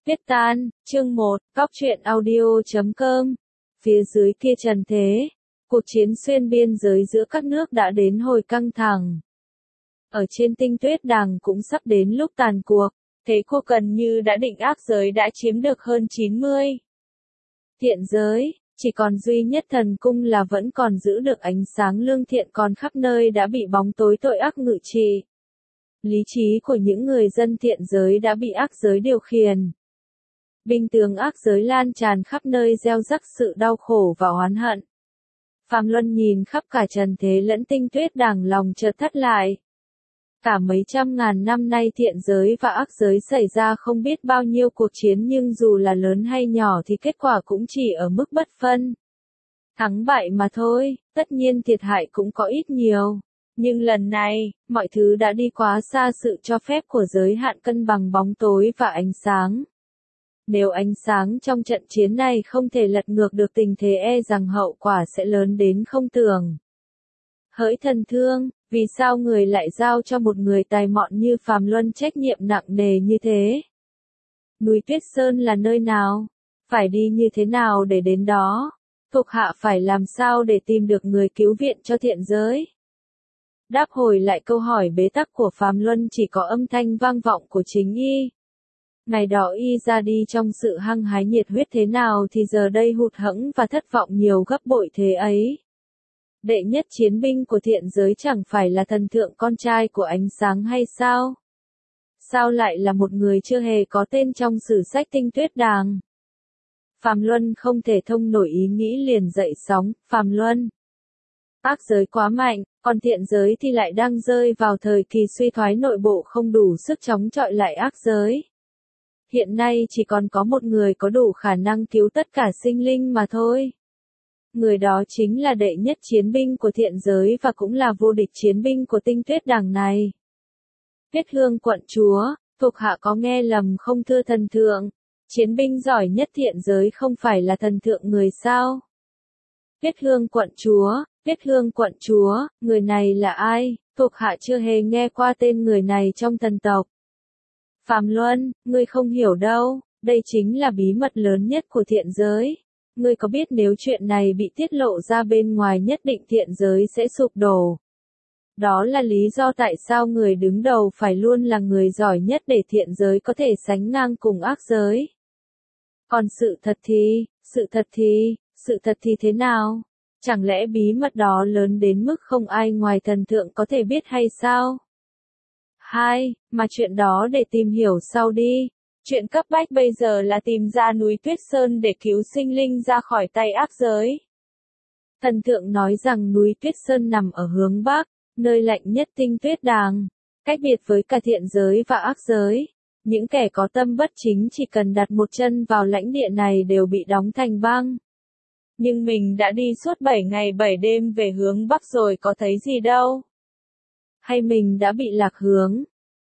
Viết tan, chương 1, góc truyện audio.com. Phía dưới kia trần thế, cuộc chiến xuyên biên giới giữa các nước đã đến hồi căng thẳng. Ở trên tinh tuyết đàng cũng sắp đến lúc tàn cuộc, thế cuộc gần như đã định ác giới đã chiếm được hơn 90. Thiện giới, chỉ còn duy nhất thần cung là vẫn còn giữ được ánh sáng lương thiện, còn khắp nơi đã bị bóng tối tội ác ngự trị. Lý trí của những người dân thiện giới đã bị ác giới điều khiển. Binh tướng ác giới lan tràn khắp nơi gieo rắc sự đau khổ và oán hận. Phạm Luân nhìn khắp cả trần thế lẫn tinh tuyết đàng, lòng chợt thắt lại. Cả mấy trăm ngàn năm nay thiện giới và ác giới xảy ra không biết bao nhiêu cuộc chiến, nhưng dù là lớn hay nhỏ thì kết quả cũng chỉ ở mức bất phân. Thắng bại mà thôi, tất nhiên thiệt hại cũng có ít nhiều. Nhưng lần này, mọi thứ đã đi quá xa sự cho phép của giới hạn cân bằng bóng tối và ánh sáng. Nếu ánh sáng trong trận chiến này không thể lật ngược được tình thế, e rằng hậu quả sẽ lớn đến không tưởng. Hỡi thần thương, vì sao người lại giao cho một người tài mọn như Phạm Luân trách nhiệm nặng nề như thế? Núi Tuyết Sơn là nơi nào? Phải đi như thế nào để đến đó? Thuộc hạ phải làm sao để tìm được người cứu viện cho thiện giới? Đáp hồi lại câu hỏi bế tắc của Phạm Luân chỉ có âm thanh vang vọng của chính y. Ngày đó y ra đi trong sự hăng hái nhiệt huyết thế nào thì giờ đây hụt hẫng và thất vọng nhiều gấp bội thế ấy. Đệ nhất chiến binh của thiện giới chẳng phải là thần thượng con trai của ánh sáng hay sao? Sao lại là một người chưa hề có tên trong sử sách tinh tuyết đàng? Phạm Luân không thể thông nổi ý nghĩ, liền dậy sóng. Phạm Luân, ác giới quá mạnh, còn thiện giới thì lại đang rơi vào thời kỳ suy thoái nội bộ, không đủ sức chống chọi lại ác giới. Hiện nay chỉ còn có một người có đủ khả năng cứu tất cả sinh linh mà thôi. Người đó chính là đệ nhất chiến binh của thiện giới và cũng là vô địch chiến binh của tinh tuyết đàng này. Tuyết Hương quận chúa, thuộc hạ có nghe lầm không thưa thần thượng? Chiến binh giỏi nhất thiện giới không phải là thần thượng người sao? Tuyết Hương quận chúa, người này là ai? Thuộc hạ chưa hề nghe qua tên người này trong thần tộc. Phạm Luân, ngươi không hiểu đâu, đây chính là bí mật lớn nhất của thiện giới. Ngươi có biết nếu chuyện này bị tiết lộ ra bên ngoài nhất định thiện giới sẽ sụp đổ. Đó là lý do tại sao người đứng đầu phải luôn là người giỏi nhất để thiện giới có thể sánh ngang cùng ác giới. Còn sự thật thì thế nào? Chẳng lẽ bí mật đó lớn đến mức không ai ngoài thần thượng có thể biết hay sao? Mà chuyện đó để tìm hiểu sau đi. Chuyện cấp bách bây giờ là tìm ra núi Tuyết Sơn để cứu sinh linh ra khỏi tay ác giới. Thần thượng nói rằng núi Tuyết Sơn nằm ở hướng Bắc, nơi lạnh nhất tinh tuyết đàng, cách biệt với cả thiện giới và ác giới. Những kẻ có tâm bất chính chỉ cần đặt một chân vào lãnh địa này đều bị đóng thành băng. Nhưng mình đã đi suốt 7 ngày 7 đêm về hướng Bắc rồi có thấy gì đâu. Hay mình đã bị lạc hướng?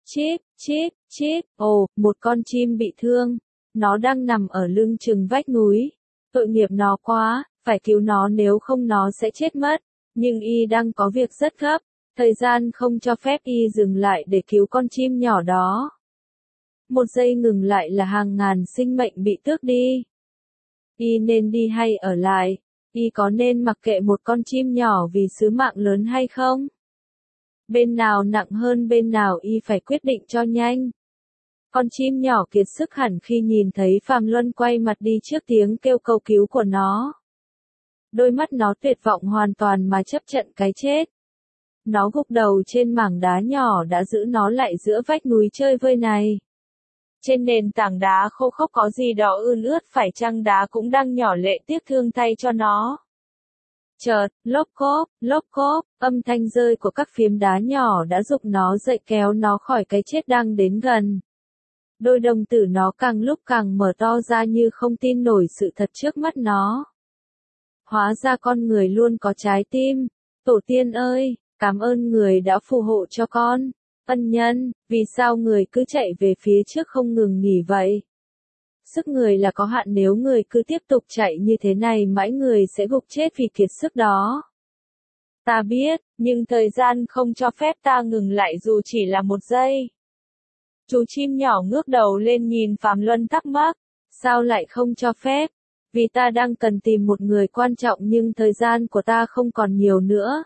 Chip, một con chim bị thương. Nó đang nằm ở lưng chừng vách núi. Tội nghiệp nó quá, phải cứu nó nếu không nó sẽ chết mất. Nhưng y đang có việc rất gấp, thời gian không cho phép y dừng lại để cứu con chim nhỏ đó. Một giây ngừng lại là hàng ngàn sinh mệnh bị tước đi. Y nên đi hay ở lại? Y có nên mặc kệ một con chim nhỏ vì sứ mạng lớn hay không? Bên nào nặng hơn bên nào y phải quyết định cho nhanh. Con chim nhỏ kiệt sức hẳn khi nhìn thấy Phạm Luân quay mặt đi trước tiếng kêu cầu cứu của nó. Đôi mắt nó tuyệt vọng hoàn toàn mà chấp nhận cái chết. Nó gục đầu trên mảng đá nhỏ đã giữ nó lại giữa vách núi chơi vơi này. Trên nền tảng đá khô khốc có gì đó ươn ướt, phải chăng đá cũng đang nhỏ lệ tiếc thương thay cho nó. Chợt, lốp cốp, âm thanh rơi của các phiến đá nhỏ đã giục nó dậy, kéo nó khỏi cái chết đang đến gần. Đôi đồng tử nó càng lúc càng mở to ra như không tin nổi sự thật trước mắt nó. Hóa ra con người luôn có trái tim. Tổ tiên ơi, cảm ơn người đã phù hộ cho con. Ân nhân, vì sao người cứ chạy về phía trước không ngừng nghỉ vậy? Sức người là có hạn, nếu người cứ tiếp tục chạy như thế này mãi người sẽ gục chết vì kiệt sức đó. Ta biết, nhưng thời gian không cho phép ta ngừng lại dù chỉ là một giây. Chú chim nhỏ ngước đầu lên nhìn Phạm Luân thắc mắc, sao lại không cho phép? Vì ta đang cần tìm một người quan trọng nhưng thời gian của ta không còn nhiều nữa.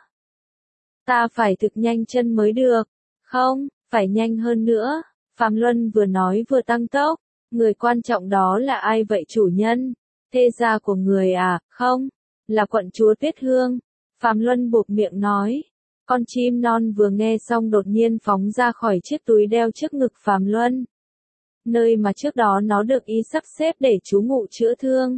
Ta phải thực nhanh chân mới được. Không, phải nhanh hơn nữa. Phạm Luân vừa nói vừa tăng tốc. Người quan trọng đó là ai vậy chủ nhân? Thê gia của người à? Không, là quận chúa Tuyết Hương. Phạm Luân buộc miệng nói. Con chim non vừa nghe xong đột nhiên phóng ra khỏi chiếc túi đeo trước ngực Phạm Luân. Nơi mà trước đó nó được y sắp xếp để trú ngụ chữa thương.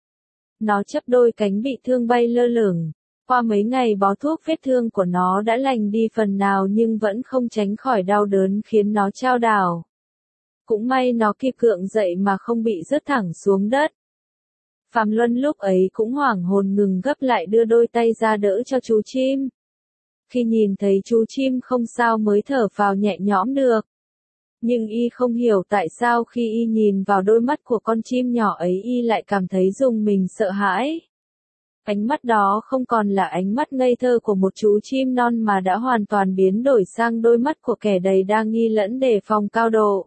Nó chắp đôi cánh bị thương bay lơ lửng. Qua mấy ngày bó thuốc vết thương của nó đã lành đi phần nào nhưng vẫn không tránh khỏi đau đớn khiến nó chao đảo. Cũng may nó kịp gượng dậy mà không bị rớt thẳng xuống đất. Phạm Luân lúc ấy cũng hoảng hồn ngừng gấp lại đưa đôi tay ra đỡ cho chú chim. Khi nhìn thấy chú chim không sao mới thở phào nhẹ nhõm được. Nhưng y không hiểu tại sao khi y nhìn vào đôi mắt của con chim nhỏ ấy y lại cảm thấy rùng mình sợ hãi. Ánh mắt đó không còn là ánh mắt ngây thơ của một chú chim non mà đã hoàn toàn biến đổi sang đôi mắt của kẻ đầy đa nghi lẫn đề phòng cao độ.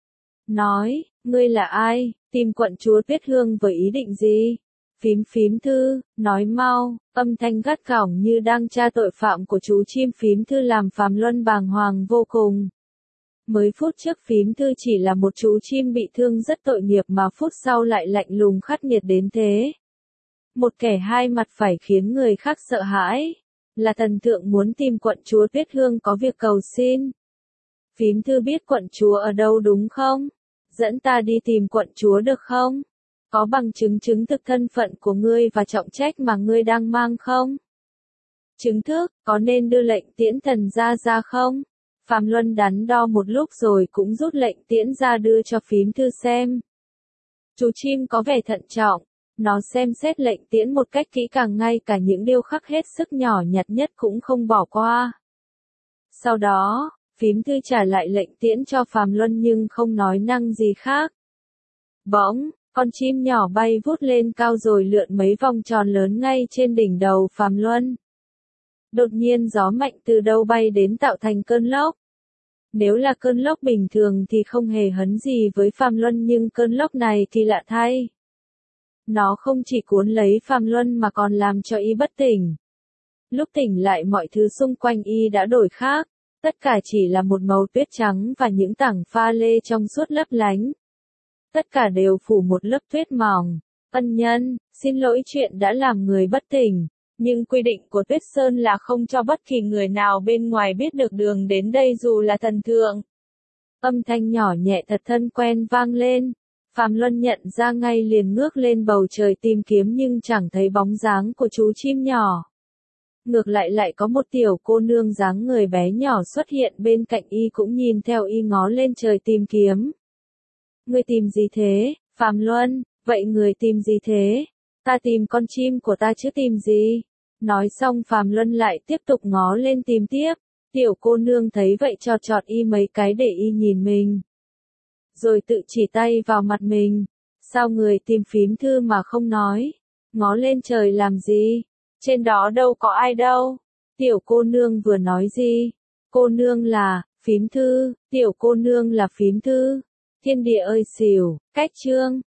Nói, ngươi là ai, tìm quận chúa Tuyết Hương với ý định gì? Phím thư, nói mau, âm thanh gắt gỏng như đang tra tội phạm của chú chim phím thư làm Phạm Luân bàng hoàng vô cùng. Mới phút trước phím thư chỉ là một chú chim bị thương rất tội nghiệp mà phút sau lại lạnh lùng khắc nghiệt đến thế. Một kẻ hai mặt phải khiến người khác sợ hãi. Là thần tượng muốn tìm quận chúa Tuyết Hương có việc cầu xin. Phím thư biết quận chúa ở đâu đúng không? Dẫn ta đi tìm quận chúa được không? Có bằng chứng chứng thực thân phận của ngươi và trọng trách mà ngươi đang mang không? Chứng thức, có nên đưa lệnh tiễn thần ra không? Phạm Luân đắn đo một lúc rồi cũng rút lệnh tiễn ra đưa cho phím thư xem. Chú chim có vẻ thận trọng, nó xem xét lệnh tiễn một cách kỹ càng ngay cả những điêu khắc hết sức nhỏ nhặt nhất cũng không bỏ qua. Sau đó, phím thư trả lại lệnh tiễn cho Phạm Luân nhưng không nói năng gì khác. Bỗng, con chim nhỏ bay vút lên cao rồi lượn mấy vòng tròn lớn ngay trên đỉnh đầu Phạm Luân. Đột nhiên gió mạnh từ đâu bay đến tạo thành cơn lốc. Nếu là cơn lốc bình thường thì không hề hấn gì với Phạm Luân nhưng cơn lốc này thì lạ thay. Nó không chỉ cuốn lấy Phạm Luân mà còn làm cho y bất tỉnh. Lúc tỉnh lại mọi thứ xung quanh y đã đổi khác, tất cả chỉ là một màu tuyết trắng và những tảng pha lê trong suốt lấp lánh. Tất cả đều phủ một lớp tuyết mỏng. Ân nhân, xin lỗi chuyện đã làm người bất tỉnh. Nhưng quy định của Tuyết Sơn là không cho bất kỳ người nào bên ngoài biết được đường đến đây dù là thần thượng. Âm thanh nhỏ nhẹ thật thân quen vang lên. Phạm Luân nhận ra ngay liền ngước lên bầu trời tìm kiếm nhưng chẳng thấy bóng dáng của chú chim nhỏ. Ngược lại có một tiểu cô nương dáng người bé nhỏ xuất hiện bên cạnh y cũng nhìn theo y ngó lên trời tìm kiếm. Người tìm gì thế, Phạm Luân, vậy người tìm gì thế? Ta tìm con chim của ta chứ tìm gì? Nói xong Phạm Luân lại tiếp tục ngó lên tìm tiếp. Tiểu cô nương thấy vậy chọt y mấy cái để y nhìn mình. Rồi tự chỉ tay vào mặt mình. Sao người tìm phím thư mà không nói? Ngó lên trời làm gì? Trên đó đâu có ai đâu. Tiểu cô nương vừa nói gì? Cô nương là, phím thư, tiểu cô nương là phím thư. Thiên địa ơi xỉu, cách chương.